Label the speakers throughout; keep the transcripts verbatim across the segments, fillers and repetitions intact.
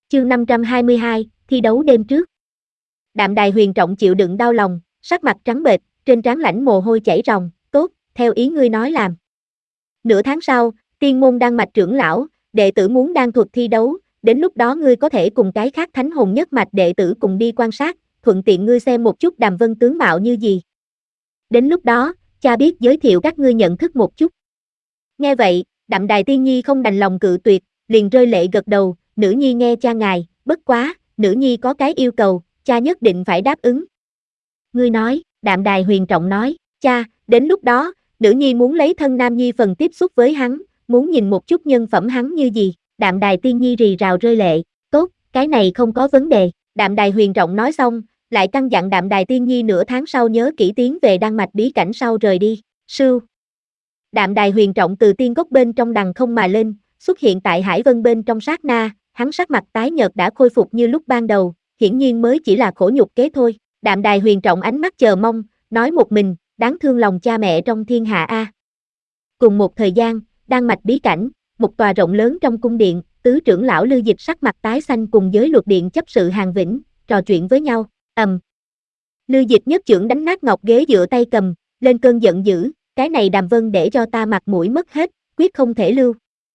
Speaker 1: Chương năm trăm hai mươi hai, thi đấu đêm trước. Đạm Đài Huyền Trọng chịu đựng đau lòng, sắc mặt trắng bệch, trên trán lãnh mồ hôi chảy ròng, tốt, theo ý ngươi nói làm. Nửa tháng sau, tiên môn đan mạch trưởng lão, đệ tử muốn đan thuật thi đấu, đến lúc đó ngươi có thể cùng cái khác thánh hồn nhất mạch đệ tử cùng đi quan sát, thuận tiện ngươi xem một chút Đàm Vân tướng mạo như gì. Đến lúc đó, cha biết giới thiệu các ngươi nhận thức một chút. Nghe vậy, Đạm Đài Tiên Nhi không đành lòng cự tuyệt, liền rơi lệ gật đầu, nữ nhi nghe cha ngài, bất quá, nữ nhi có cái yêu cầu, cha nhất định phải đáp ứng. Ngươi nói, Đạm Đài Huyền Trọng nói, cha, đến lúc đó, nữ nhi muốn lấy thân nam nhi phần tiếp xúc với hắn, muốn nhìn một chút nhân phẩm hắn như gì, Đạm Đài Tiên Nhi rì rào rơi lệ, tốt, cái này không có vấn đề, Đạm Đài Huyền Trọng nói xong, lại căn dặn Đạm Đài Tiên Nhi nửa tháng sau nhớ kỹ tiến về đan mạch bí cảnh sau rời đi, sưu. Đạm Đài Huyền Trọng từ tiên cốc bên trong đằng không mà lên, xuất hiện tại Hải Vân bên trong sát na, hắn sắc mặt tái nhợt đã khôi phục như lúc ban đầu, hiển nhiên mới chỉ là khổ nhục kế thôi. Đạm Đài Huyền Trọng ánh mắt chờ mong, nói một mình, đáng thương lòng cha mẹ trong thiên hạ a. Cùng một thời gian, đan mạch bí cảnh, một tòa rộng lớn trong cung điện, tứ trưởng lão Lưu Dịch sắc mặt tái xanh cùng giới luật điện chấp sự Hàn Vĩnh, trò chuyện với nhau, ầm. Lưu Dịch nhất chưởng đánh nát ngọc ghế dựa tay cầm, lên cơn giận dữ, cái này Đàm Vân để cho ta mặt mũi mất hết, quyết không thể lưu.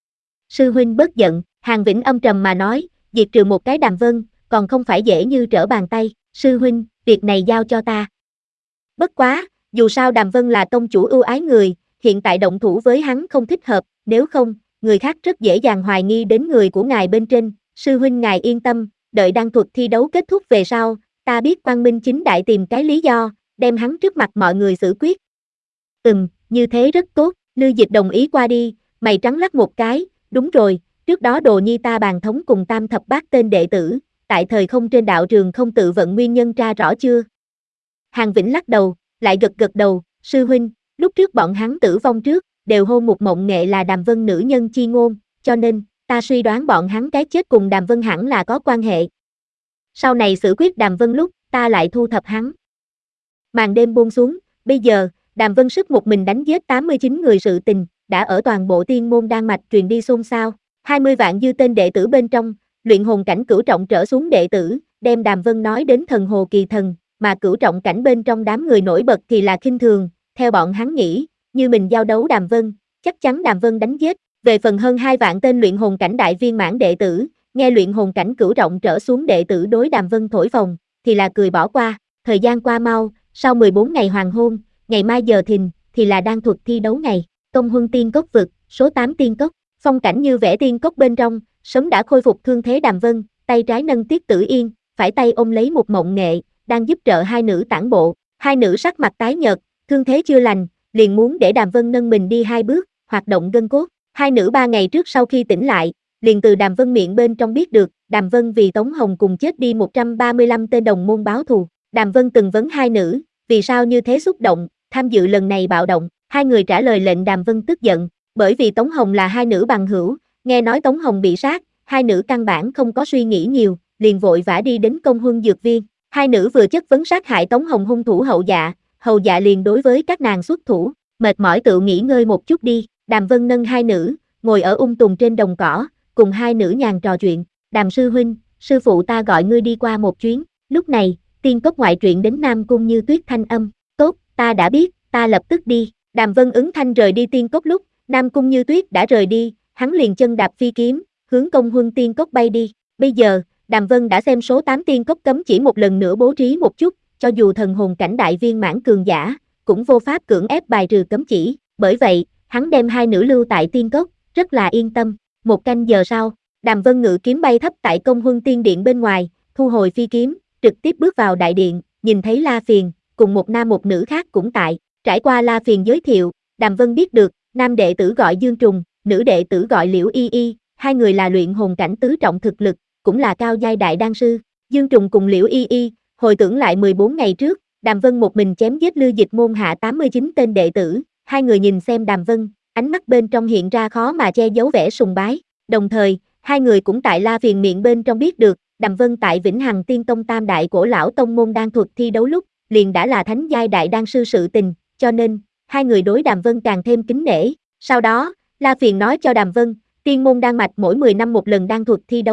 Speaker 1: Sư huynh bớt giận, Hàn Vĩnh âm trầm mà nói, diệt trừ một cái Đàm Vân, còn không phải dễ như trở bàn tay, sư huynh, việc này giao cho ta. Bất quá, dù sao Đàm Vân là tông chủ ưu ái người, hiện tại động thủ với hắn không thích hợp, nếu không, người khác rất dễ dàng hoài nghi đến người của ngài bên trên, sư huynh ngài yên tâm, đợi đan thuật thi đấu kết thúc về sau, ta biết Quang Minh chính đại tìm cái lý do, đem hắn trước mặt mọi người xử quyết. Ừm, như thế rất tốt, Lưu Dịch đồng ý qua đi, mày trắng lắc một cái, đúng rồi, trước đó Đồ Nhi ta bàn thống cùng tam thập bát tên đệ tử, tại thời không trên đạo trường không tự vận nguyên nhân tra rõ chưa? Hàn Vĩnh lắc đầu, lại gật gật đầu, sư huynh, lúc trước bọn hắn tử vong trước, đều hô một mộng nghệ là Đàm Vân nữ nhân chi ngôn, cho nên, ta suy đoán bọn hắn cái chết cùng Đàm Vân hẳn là có quan hệ. Sau này xử quyết Đàm Vân lúc, ta lại thu thập hắn. Màn đêm buông xuống, bây giờ, Đàm Vân sức một mình đánh giết tám mươi chín người sự tình, đã ở toàn bộ tiên môn đan mạch truyền đi xôn xao, hai mươi vạn dư tên đệ tử bên trong, luyện hồn cảnh cửu trọng trở xuống đệ tử, đem Đàm Vân nói đến thần hồ kỳ thần, mà cửu trọng cảnh bên trong đám người nổi bật thì là khinh thường, theo bọn hắn nghĩ, như mình giao đấu Đàm Vân, chắc chắn Đàm Vân đánh giết, về phần hơn hai vạn tên luyện hồn cảnh đại viên mãn đệ tử, nghe luyện hồn cảnh cửu trọng trở xuống đệ tử đối Đàm Vân thổi phồng, thì là cười bỏ qua, thời gian qua mau, sau mười bốn ngày hoàng hôn, ngày mai giờ thìn, thì là đan thuật thi đấu ngày, Công Huân Tiên Cốc vực, số tám Tiên Cốc, phong cảnh như vẽ tiên cốc bên trong, sớm đã khôi phục thương thế Đàm Vân, tay trái nâng Tiết Tử Yên, phải tay ôm lấy một mộng nghệ, đang giúp trợ hai nữ tản bộ, hai nữ sắc mặt tái nhợt, thương thế chưa lành, liền muốn để Đàm Vân nâng mình đi hai bước, hoạt động gân cốt, hai nữ ba ngày trước sau khi tỉnh lại, liền từ Đàm Vân miệng bên trong biết được, Đàm Vân vì Tống Hồng cùng chết đi một trăm ba mươi lăm tên đồng môn báo thù, Đàm Vân từng vấn hai nữ, vì sao như thế xúc động, tham dự lần này bạo động, hai người trả lời lệnh Đàm Vân tức giận, bởi vì Tống Hồng là hai nữ bằng hữu, nghe nói Tống Hồng bị sát, hai nữ căn bản không có suy nghĩ nhiều, liền vội vã đi đến Công Huân dược viên, hai nữ vừa chất vấn sát hại Tống Hồng hung thủ hậu dạ, hầu dạ liền đối với các nàng xuất thủ, mệt mỏi tự nghỉ ngơi một chút đi, Đàm Vân nâng hai nữ, ngồi ở ung tùng trên đồng cỏ, cùng hai nữ nhàn trò chuyện, Đàm sư huynh, sư phụ ta gọi ngươi đi qua một chuyến, lúc này, tiên cốc ngoại truyện đến Nam Cung Như Tuyết thanh âm, tốt, ta đã biết, ta lập tức đi, Đàm Vân ứng thanh rời đi tiên cốc lúc, Nam Cung Như Tuyết đã rời đi, hắn liền chân đạp phi kiếm, hướng Công Huân Tiên Cốc bay đi, bây giờ, Đàm Vân đã xem số tám Tiên Cốc cấm chỉ một lần nữa bố trí một chút, cho dù thần hồn cảnh đại viên mãn cường giả, cũng vô pháp cưỡng ép bài trừ cấm chỉ, bởi vậy, hắn đem hai nữ lưu tại Tiên Cốc, rất là yên tâm, một canh giờ sau, Đàm Vân ngự kiếm bay thấp tại Công Huân Tiên Điện bên ngoài, thu hồi phi kiếm, trực tiếp bước vào đại điện, nhìn thấy La Phiền, cùng một nam một nữ khác cũng tại, trải qua La Phiền giới thiệu, Đàm Vân biết được, nam đệ tử gọi Dương Trùng, nữ đệ tử gọi Liễu Y Y, hai người là luyện hồn cảnh tứ trọng thực lực, cũng là cao giai đại đan sư, Dương Trùng cùng Liễu Y Y, hồi tưởng lại mười bốn ngày trước, Đàm Vân một mình chém giết Lưu Dịch môn hạ tám mươi chín tên đệ tử, hai người nhìn xem Đàm Vân, ánh mắt bên trong hiện ra khó mà che giấu vẻ sùng bái, đồng thời, hai người cũng tại La Phiền miệng bên trong biết được, Đàm Vân tại Vĩnh Hằng Tiên Tông tam đại cổ lão tông môn đan thuật thi đấu lúc, liền đã là thánh giai đại đan sư sự tình, cho nên, hai người đối Đàm Vân càng thêm kính nể. Sau đó, La Phiền nói cho Đàm Vân, tiên môn đan mạch mỗi mười năm một lần đan thuật thi đấu,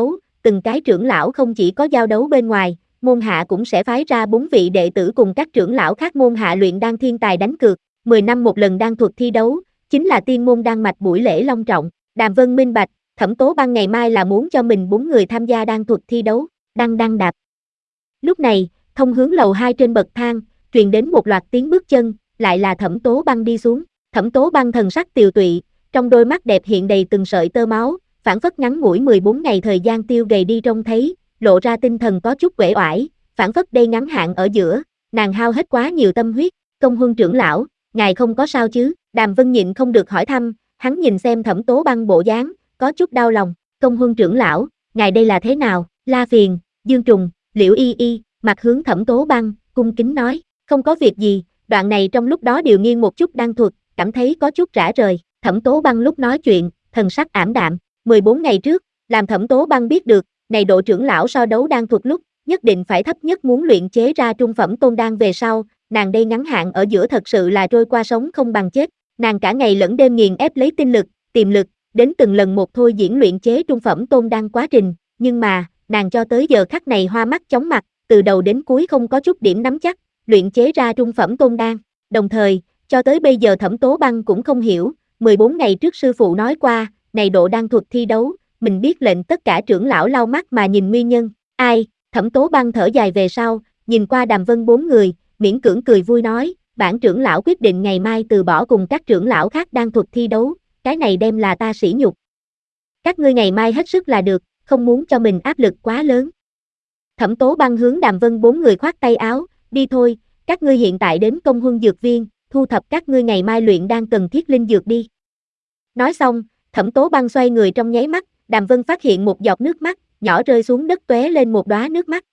Speaker 1: từng cái trưởng lão không chỉ có giao đấu bên ngoài, môn hạ cũng sẽ phái ra bốn vị đệ tử cùng các trưởng lão khác môn hạ luyện đan thiên tài đánh cược, mười năm một lần đan thuật thi đấu, chính là tiên môn đan mạch buổi lễ long trọng. Đàm Vân minh bạch, Thẩm Tố Băng ngày mai là muốn cho mình bốn người tham gia đan thuật thi đấu, đăng đăng đạp. Lúc này, thông hướng lầu hai trên bậc thang, truyền đến một loạt tiếng bước chân, lại là Thẩm Tố Băng đi xuống. Thẩm Tố Băng thần sắc tiều tụy, trong đôi mắt đẹp hiện đầy từng sợi tơ máu, phản phất ngắn ngủi mười bốn ngày thời gian tiêu gầy đi trông thấy, lộ ra tinh thần có chút uể oải, phản phất đây ngắn hạn ở giữa, nàng hao hết quá nhiều tâm huyết. Công Huân trưởng lão, ngài không có sao chứ? Đàm Vân nhịn không được hỏi thăm, hắn nhìn xem Thẩm Tố Băng bộ dáng, có chút đau lòng. Công Huân trưởng lão, ngài đây là thế nào? La Phiền, Dương Trùng, Liễu Y Y, mặt hướng Thẩm Tố Băng, cung kính nói, không có việc gì, đoạn này trong lúc đó điều nghiên một chút đan thuật, cảm thấy có chút rã rời. Thẩm Tố Băng lúc nói chuyện, thần sắc ảm đạm, mười bốn ngày trước, làm Thẩm Tố Băng biết được, này độ trưởng lão so đấu đan thuật lúc, nhất định phải thấp nhất muốn luyện chế ra trung phẩm tôn đan về sau, nàng đây ngắn hạn ở giữa thật sự là trôi qua sống không bằng chết, nàng cả ngày lẫn đêm nghiền ép lấy tinh lực, tiềm lực, đến từng lần một thôi diễn luyện chế trung phẩm tôn đan quá trình, nhưng mà, nàng cho tới giờ khắc này hoa mắt chóng mặt, từ đầu đến cuối không có chút điểm nắm chắc, luyện chế ra trung phẩm tôn đan. Đồng thời, cho tới bây giờ Thẩm Tố Băng cũng không hiểu, mười bốn ngày trước sư phụ nói qua, này độ đan thuật thi đấu, mình biết lệnh tất cả trưởng lão lau mắt mà nhìn nguyên nhân. Ai? Thẩm Tố Băng thở dài về sau, nhìn qua Đàm Vân bốn người, miễn cưỡng cười vui nói, bản trưởng lão quyết định ngày mai từ bỏ cùng các trưởng lão khác đan thuật thi đấu, cái này đem là ta sỉ nhục. Các ngươi ngày mai hết sức là được, không muốn cho mình áp lực quá lớn. Thẩm Tố Băng hướng Đàm Vân bốn người khoát tay áo, đi thôi, các ngươi hiện tại đến Công Huân dược viên, thu thập các ngươi ngày mai luyện đan cần thiết linh dược đi. Nói xong, Thẩm Tố Băng xoay người trong nháy mắt, Đàm Vân phát hiện một giọt nước mắt, nhỏ rơi xuống đất tóe lên một đóa nước mắt.